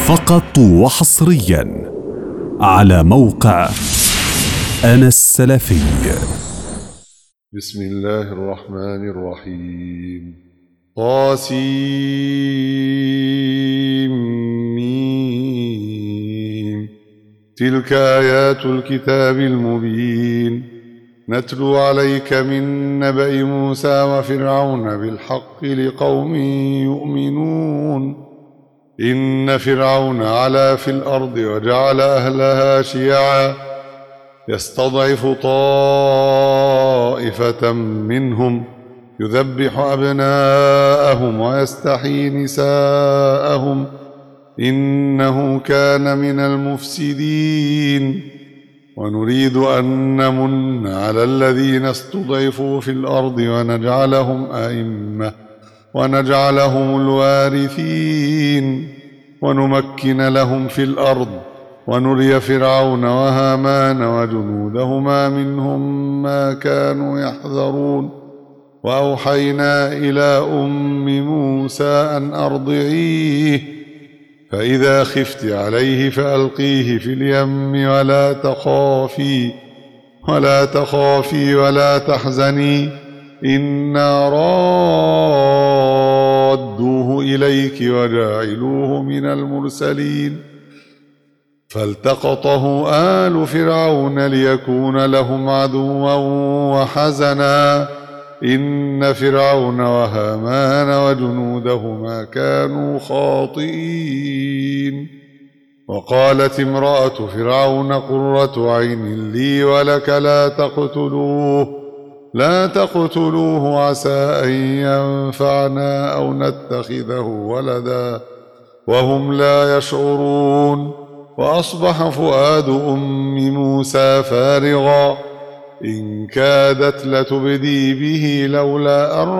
فقط وحصريا على موقع أنا السلفي. بسم الله الرحمن الرحيم. طاسيم. تلك آيات الكتاب المبين نتلو عليك من نبأ موسى وفرعون بالحق لقوم يؤمنون. إن فرعون علا في الأرض وجعل أهلها شيعا يستضعف طائفة منهم يذبح أبناءهم ويستحيي نساءهم إنه كان من المفسدين. ونريد أن نمن على الذين استضعفوا في الأرض ونجعلهم أئمة ونجعلهم الوارثين ونمكن لهم في الأرض ونري فرعون وهامان وجنودهما منهم ما كانوا يحذرون. وأوحينا إلى أم موسى أن أرضعيه فإذا خفت عليه فألقيه في اليم ولا تخافي ولا تحزني إنا رادوه إليك وجاعلوه من المرسلين. فالتقطه آل فرعون ليكون لهم عدوا وحزنا إن فرعون وهامان وجنودهما كانوا خاطئين. وقالت امرأة فرعون قرة عين لي ولك لا تقتلوه عسى أن ينفعنا أو نتخذه ولدا وهم لا يشعرون. وأصبح فؤاد أم موسى فارغا إن كادت لتبدي به لولا أن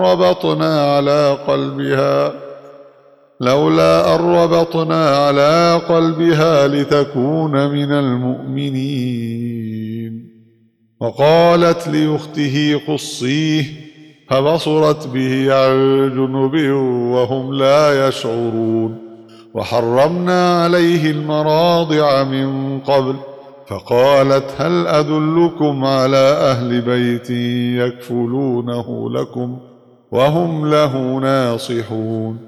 ربطنا على قلبها لتكون من المؤمنين. وقالت لأخته قصيه فبصرت به عن جنب وهم لا يشعرون. وحرمنا عليه المراضع من قبل فقالت هل أدلكم على أهل بيت يكفلونه لكم وهم له ناصحون.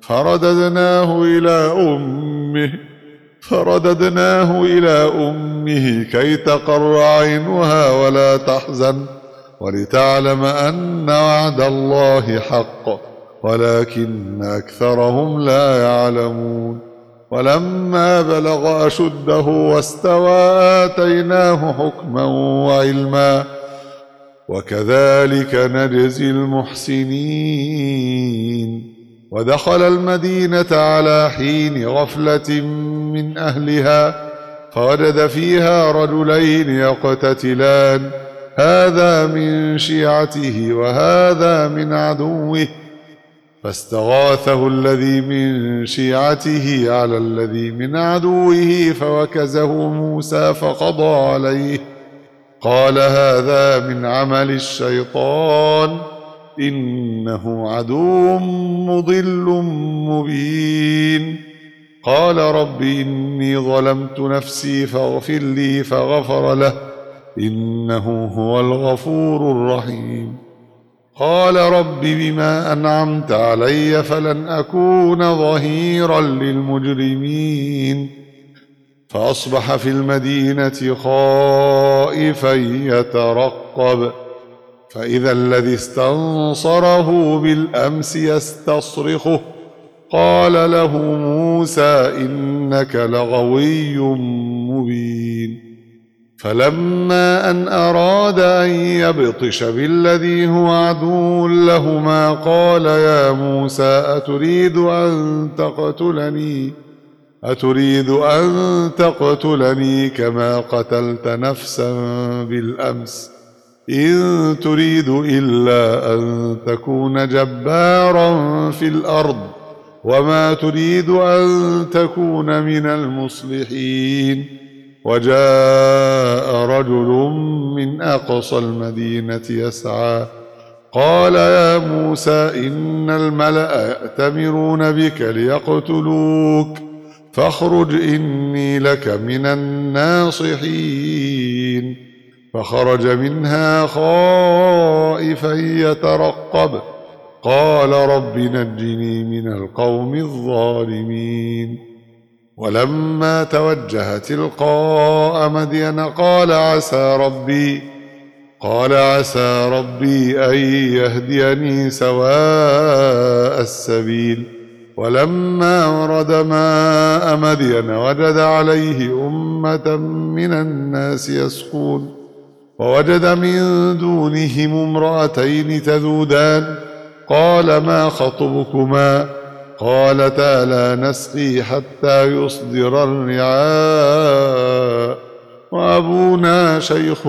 فرددناه إلى أمه كي تقر عينها ولا تحزن ولتعلم أن وعد الله حق ولكن أكثرهم لا يعلمون. ولما بلغ أشده واستوى آتيناه حكما وعلما وكذلك نجزي المحسنين. ودخل المدينة على حين غفلة من أهلها فوجد فيها رجلين يقتتلان هذا من شيعته وهذا من عدوه فاستغاثه الذي من شيعته على الذي من عدوه فوكزه موسى فقضى عليه قال هذا من عمل الشيطان إنه عدو مضل مبين. قال رب إني ظلمت نفسي فاغفر لي فغفر له إنه هو الغفور الرحيم. قال رب بما أنعمت علي فلن أكون ظهيرا للمجرمين. فأصبح في المدينة خائفا يترقب فإذا الذي استنصره بالأمس يستصرخه قال له موسى إنك لغوي مبين. فلما أن أراد أن يبطش بالذي هو عدو لهما قال يا موسى أتريد أن تقتلني كما قتلت نفسا بالأمس إن تريد إلا أن تكون جبارا في الأرض وما تريد أن تكون من المصلحين. وجاء رجل من أقصى المدينة يسعى قال يا موسى إن الملأ يأتمرون بك ليقتلوك فاخرج إني لك من الناصحين. فخرج منها خائفا يترقب قال رب نجني من القوم الظالمين. ولما توجه تلقاء مدين قال عسى ربي أن يهديني سواء السبيل. ولما ورد ماء مدين وجد عليه أمة من الناس يسقون ووجد من دونهم امرأتين تذودان قال ما خطبكما قالتا لا نسقي حتى يصدر الرعاء وأبونا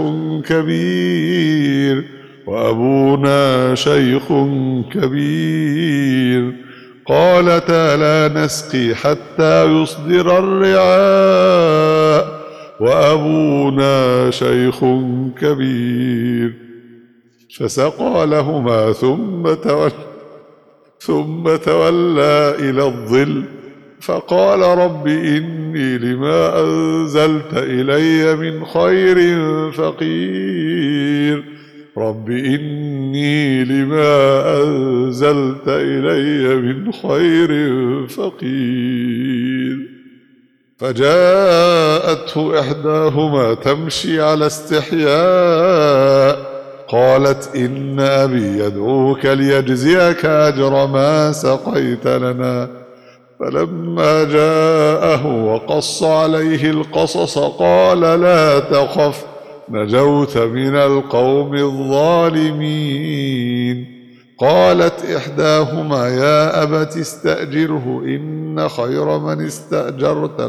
شيخ كبير قالتا لا نسقي حتى يصدر الرعاء وأبونا شيخ كبير. فسقى لهما ثم تولى إلى الظل فقال رب إني لما أنزلت إلي من خير فقير. فجاءته إحداهما تمشي على استحياء قالت إن أبي يدعوك ليجزيك أجر ما سقيت لنا. فلما جاءه وقص عليه القصص قال لا تخف نجوت من القوم الظالمين. قالت إحداهما يا أبت استأجره إن خير من استأجرت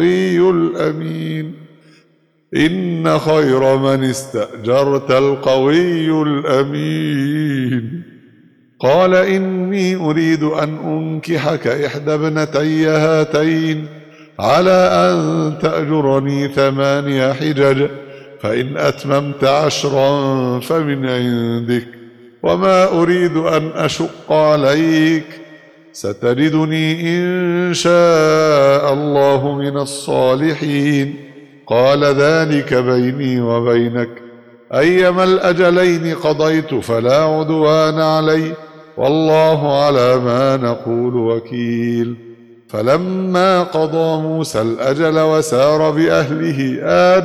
القوي الأمين. قال إني أريد أن أنكحك إحدى ابنتي هاتين على أن تأجرني 8 حجج فإن أتممت 10 فمن عندك وما أريد أن أشق عليك ستجدني إن شاء الله من الصالحين. قال ذلك بيني وبينك أيما الأجلين قضيت فلا عدوان علي والله على ما نقول وكيل. فلما قضى موسى الأجل وسار بأهله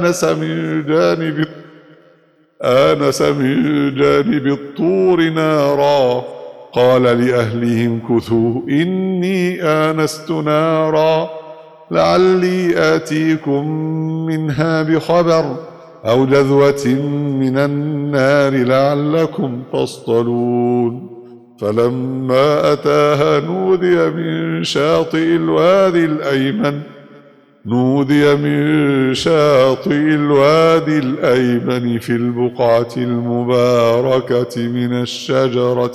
آنس من جانب الطور نارا قال لأهلهم كثوا إني آنست نارا لعلي آتيكم منها بخبر أو جذوة من النار لعلكم تصطلون. فلما أتاها نودي من شاطئ الوادي الأيمن في البقعة المباركة من الشجرة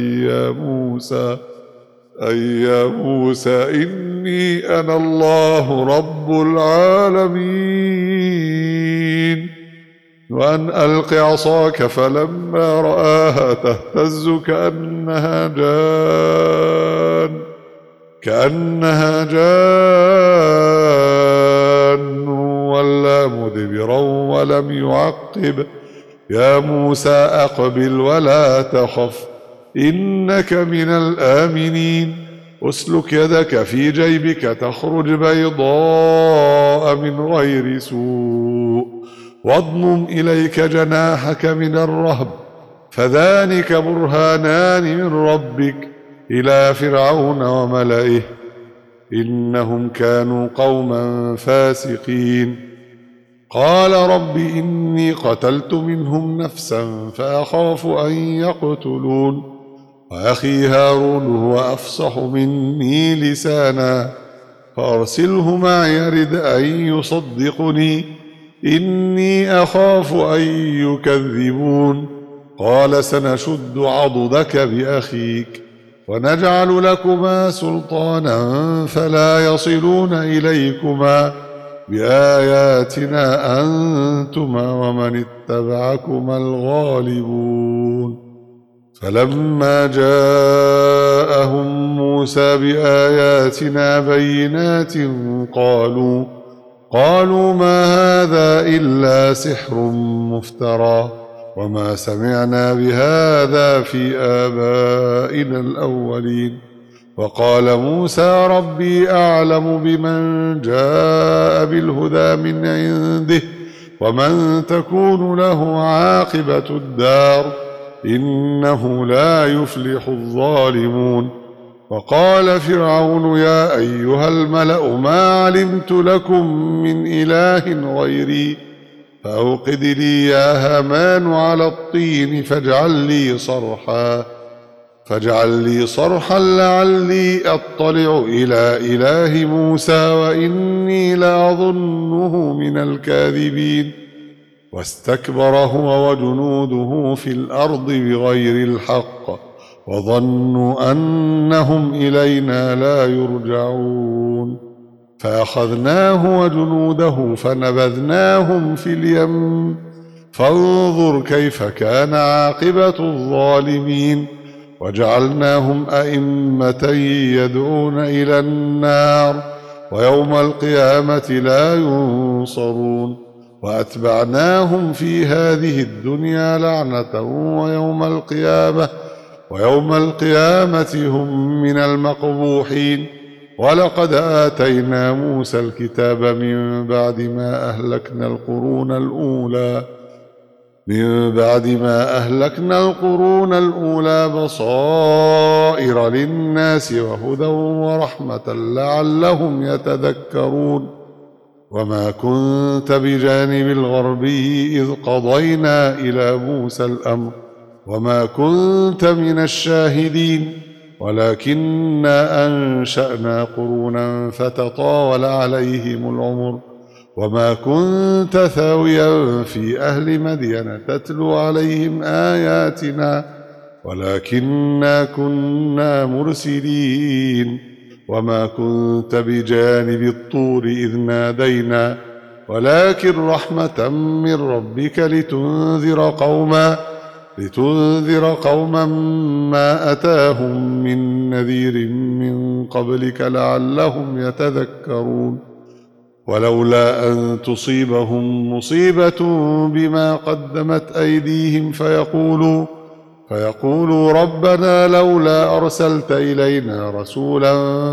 أي يا موسى إني أنا الله رب العالمين وأن ألق عصاك. فلما رآها تهتز كأنها جان ولا مدبرا ولم يعقب. يا موسى أقبل ولا تخف إنك من الآمنين. أسلك يدك في جيبك تخرج بيضاء من غير سوء واضمم إليك جناحك من الرهب فذلك برهانان من ربك إلى فرعون وملئه إنهم كانوا قوما فاسقين. قال رب إني قتلت منهم نفسا فأخاف أن يقتلون وأخي هارون هو أفصح مني لسانا فأرسله معي يرد أن يصدقني إني أخاف أن يكذبون. قال سنشد عضدك بأخيك ونجعل لكما سلطانا فلا يصلون إليكما بآياتنا أنتما ومن اتبعكما الغالبون. فلما جاءهم موسى بآياتنا بينات قالوا ما هذا إلا سحر مفترى وما سمعنا بهذا في آبائنا الأولين. وقال موسى ربي أعلم بمن جاء بالهدى من عنده ومن تكون له عاقبة الدار إنه لا يفلح الظالمون. وقال فرعون يا أيها الملأ ما علمت لكم من إله غيري فأوقد لي يا هامان على الطين فاجعل لي صرحا لعلي أطلع إلى إله موسى وإني لأظنه من الكاذبين. واستكبر هو وجنوده في الأرض بغير الحق وظنوا أنهم إلينا لا يرجعون. فأخذناه وجنوده فنبذناهم في اليم فانظر كيف كان عاقبة الظالمين. وجعلناهم أئمة يدعون إلى النار ويوم القيامة لا ينصرون. وأتبعناهم في هذه الدنيا لعنة ويوم القيامة هم من المقبوحين. ولقد آتينا موسى الكتاب من بعد ما أهلكنا القرون الأولى بصائر للناس وهدى ورحمة لعلهم يتذكرون. وما كنت بجانب الغربي إذ قضينا إلى موسى الأمر وما كنت من الشاهدين ولكننا أنشأنا قرونا فتطاول عليهم العمر. وما كنت ثاويا في أهل مدين تتلو عليهم آياتنا ولكننا كنا مرسلين. وما كنت بجانب الطور إذ نادينا ولكن رحمة من ربك لتنذر قوما ما أتاهم من نذير من قبلك لعلهم يتذكرون. ولولا أن تصيبهم مصيبة بما قدمت أيديهم فيقولوا ربنا لولا أرسلت إلينا رسولا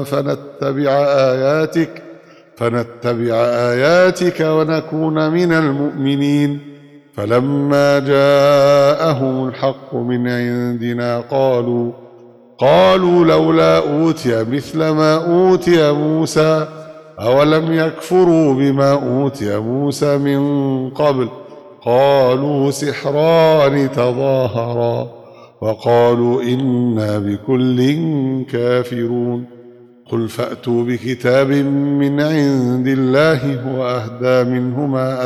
فنتبع آياتك ونكون من المؤمنين. فلما جاءهم الحق من عندنا قالوا لولا أوتي مثل ما أوتي موسى أولم يكفروا بما أوتي موسى من قبل قالوا سحران تظاهرا وقالوا إنا بكل كافرون. قل فأتوا بكتاب من عند الله هو أهدى منهما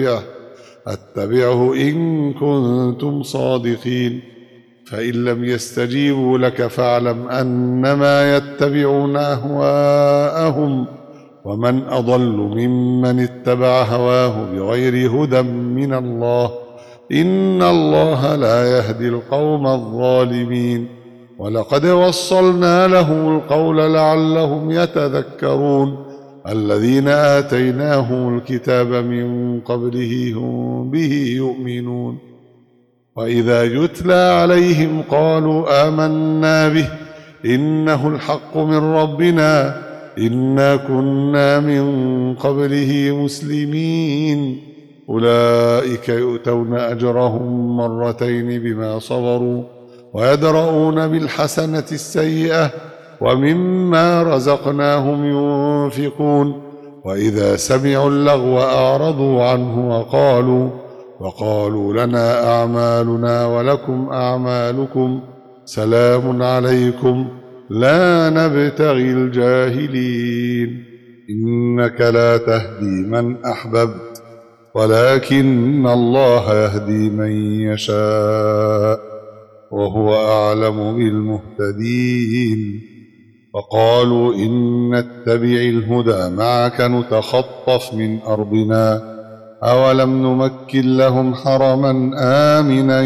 أتبعه إن كنتم صادقين. فإن لم يستجيبوا لك فاعلم أنما يتبعون أهواءهم ومن أضل ممن اتبع هواه بغير هدى من الله إن الله لا يهدي القوم الظالمين. ولقد وصلنا لهم القول لعلهم يتذكرون. الذين آتيناهم الكتاب من قبله هم به يؤمنون. وإذا يتلى عليهم قالوا آمنا به إنه الحق من ربنا إنا كنا من قبله مسلمين. أولئك يؤتون أجرهم مرتين بما صبروا ويدرؤون بالحسنة السيئة ومما رزقناهم ينفقون. وإذا سمعوا اللغو أعرضوا عنه وقالوا لنا أعمالنا ولكم أعمالكم سلام عليكم لا نبتغي الجاهلين. إنك لا تهدي من أحببت ولكن الله يهدي من يشاء وهو أعلم بالمهتدين. وقالوا إن نتبع الهدى معك نتخطف من أرضنا أولم نمكن لهم حرما آمنا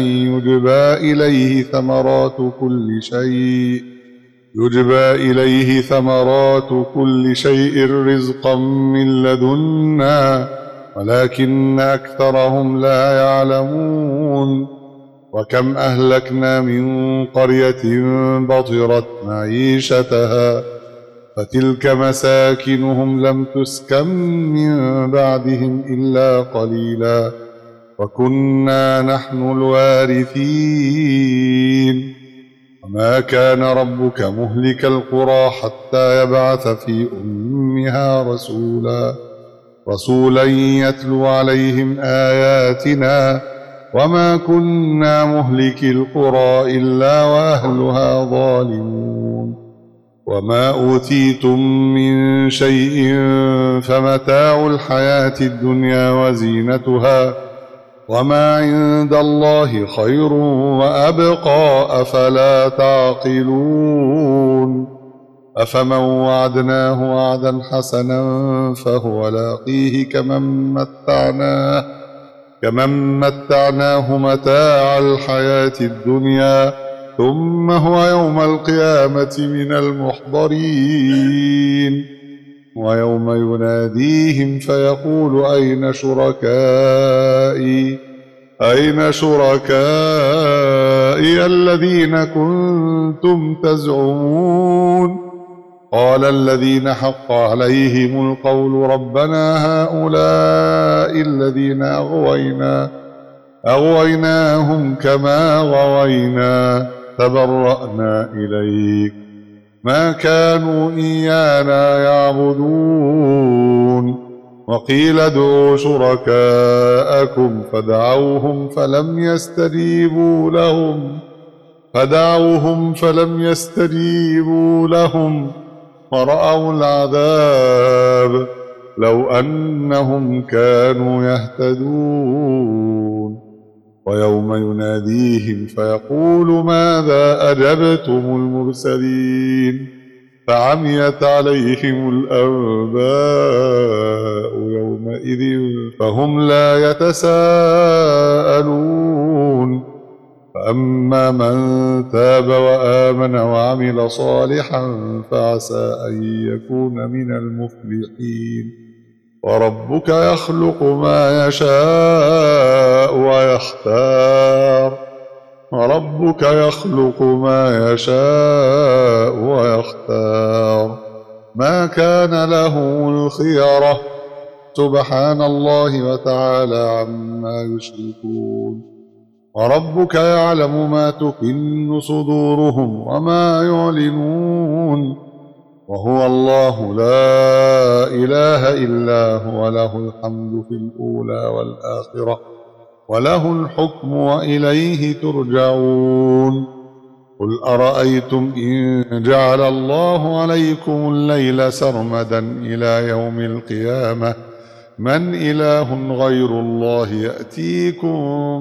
يجبى إليه ثمرات كل شيء رزقا من لدنا ولكن أكثرهم لا يعلمون. وكم أهلكنا من قرية بطرت معيشتها فتلك مساكنهم لم تسكن من بعدهم إلا قليلا وكنا نحن الوارثين. وما كان ربك مهلك القرى حتى يبعث في أمها رسولا يتلو عليهم آياتنا وما كنا مهلك القرى إلا وأهلها ظالمون. وما أوتيتم من شيء فمتاع الحياة الدنيا وزينتها وما عند الله خير وأبقى أفلا تعقلون. أفمن وعدناه وعدا حسنا فهو لاقيه كمن متعناه متاع الحياة الدنيا ثم هو يوم القيامة من المحضرين. ويوم يناديهم فيقول أين شركائي الذين كنتم تزعمون. قال الذين حق عليهم القول ربنا هؤلاء الذين أغويناهم كما غوينا تبرأنا إليك ما كانوا إيانا يعبدون. وقيل ادعوا شركاءكم فدعوهم فلم يستجيبوا لهم ورأوا العذاب لو أنهم كانوا يهتدون. ويوم يناديهم فيقول ماذا أجبتم المرسلين فعميت عليهم الأنباء يومئذ فهم لا يتساءلون. فأما من تاب وآمن وعمل صالحا فعسى أن يكون من المفلحين. وربك يخلق ما يشاء ويختار ما كان له الخيرة سبحان الله وتعالى عما يشركون. وربك يعلم ما تكن صدورهم وما يعلنون وهو الله لا إله إلا هو له الحمد في الأولى والآخرة وله الحكم وإليه ترجعون. قل أرأيتم إن جعل الله عليكم الليل سرمدا إلى يوم القيامة من إله غير الله يأتيكم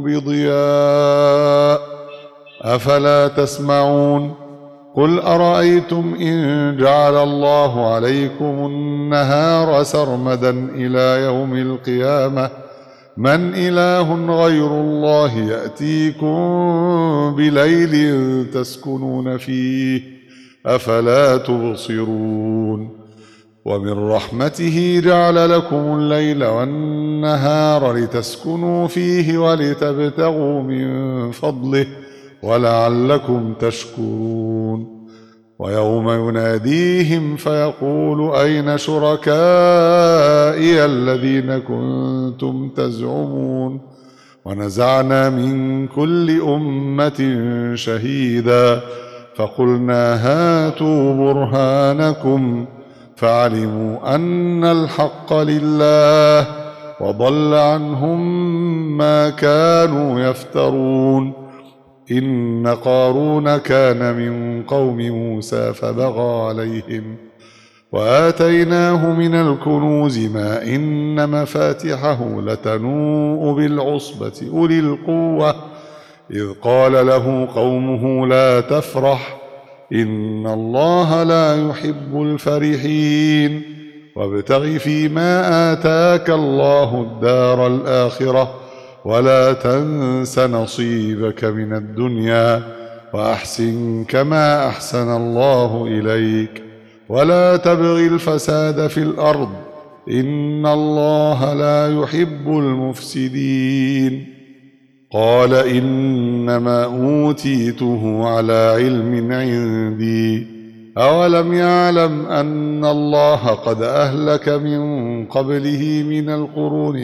بضياء أفلا تسمعون. قل أرأيتم إن جعل الله عليكم النهار سرمدا إلى يوم القيامة من إله غير الله يأتيكم بليل تسكنون فيه أفلا تبصرون. ومن رحمته جعل لكم الليل والنهار لتسكنوا فيه ولتبتغوا من فضله ولعلكم تشكرون. ويوم يناديهم فيقول أين شركائي الذين كنتم تزعمون. ونزعنا من كل أمة شهيدا فقلنا هاتوا برهانكم فعلموا أن الحق لله وضل عنهم ما كانوا يفترون. إن قارون كان من قوم موسى فبغى عليهم وآتيناه من الكنوز ما إن مفاتحه لتنوء بالعصبة أولي القوة إذ قال له قومه لا تفرح إن الله لا يحب الفرحين. وابتغ فيما آتاك الله الدار الآخرة ولا تنس نصيبك من الدنيا وأحسن كما أحسن الله إليك ولا تبغ الفساد في الأرض إن الله لا يحب المفسدين. قال إنما أوتيته على علم عندي أولم يعلم أن الله قد أهلك من قبله من القرون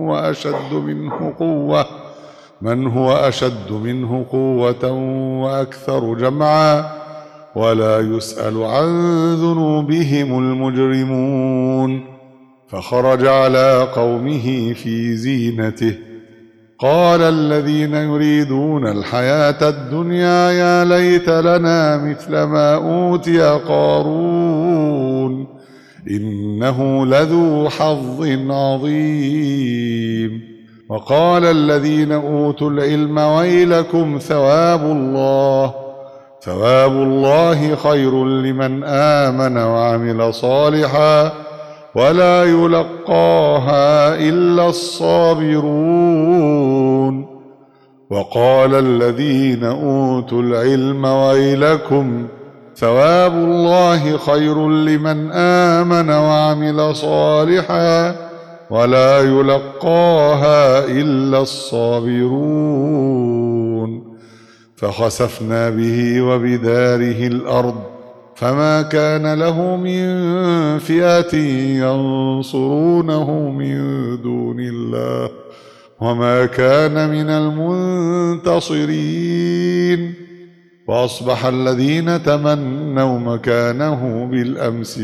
من هو أشد منه قوة وأكثر جمعا ولا يسأل عن ذنوبهم المجرمون. فخرج على قومه في زينته قال الذين يريدون الحياة الدنيا يا ليت لنا مثل ما أوتي قارون إنه لذو حظ عظيم. وقال الذين أوتوا العلم ويلكم ثواب الله خير لمن آمن وعمل صالحا ولا يلقاها إلا الصابرون. وقال الذين أوتوا العلم ويلكم ثواب الله خير لمن آمن وعمل صالحا ولا يلقاها إلا الصابرون. فخسفنا به وبداره الأرض فما كان له من فئة ينصرونه من دون الله وما كان من المنتصرين. وأصبح الذين تمنوا مكانه بالأمس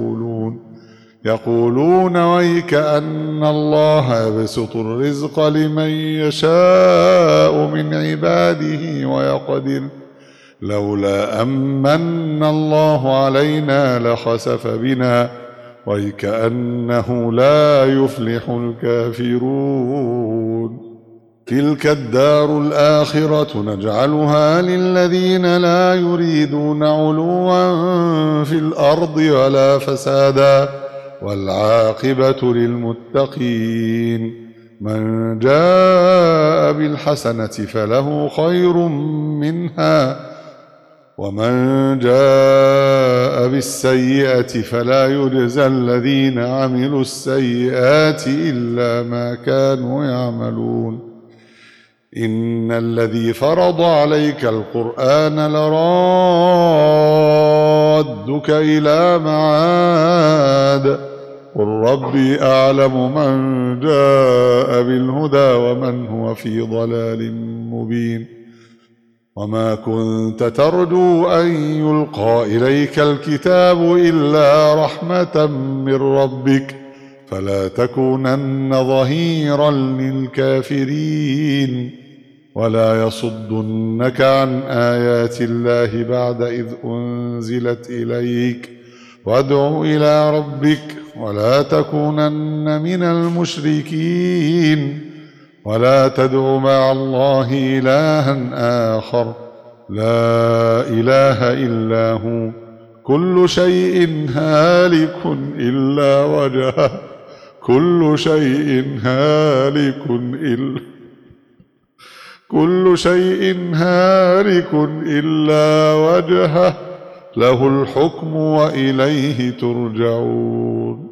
يقولون ويك أن الله يبسط الرزق لمن يشاء من عباده ويقدر لولا أمن الله علينا لخسف بنا ويكأنه لا يفلح الكافرون. تلك الدار الآخرة نجعلها للذين لا يريدون علوا في الأرض ولا فسادا والعاقبة للمتقين. من جاء بالحسنة فله خير منها ومن جاء بالسيئة فلا يجزى الذين عملوا السيئات إلا ما كانوا يعملون. إن الذي فرض عليك القرآن لرادك إلى معاد قل ربي أعلم من جاء بالهدى ومن هو في ضلال مبين. وما كنت ترجو أن يلقى إليك الكتاب إلا رحمة من ربك فلا تكونن ظهيرا للكافرين. ولا يصدنك عن آيات الله بعد إذ أنزلت إليك وادع إلى ربك ولا تكونن من المشركين. ولا تدع مع الله إلها آخر لا إله إلا هو كل شيء هالك إلا وجهه كل شيء هالك إلا وجهه له الحكم وإليه ترجعون.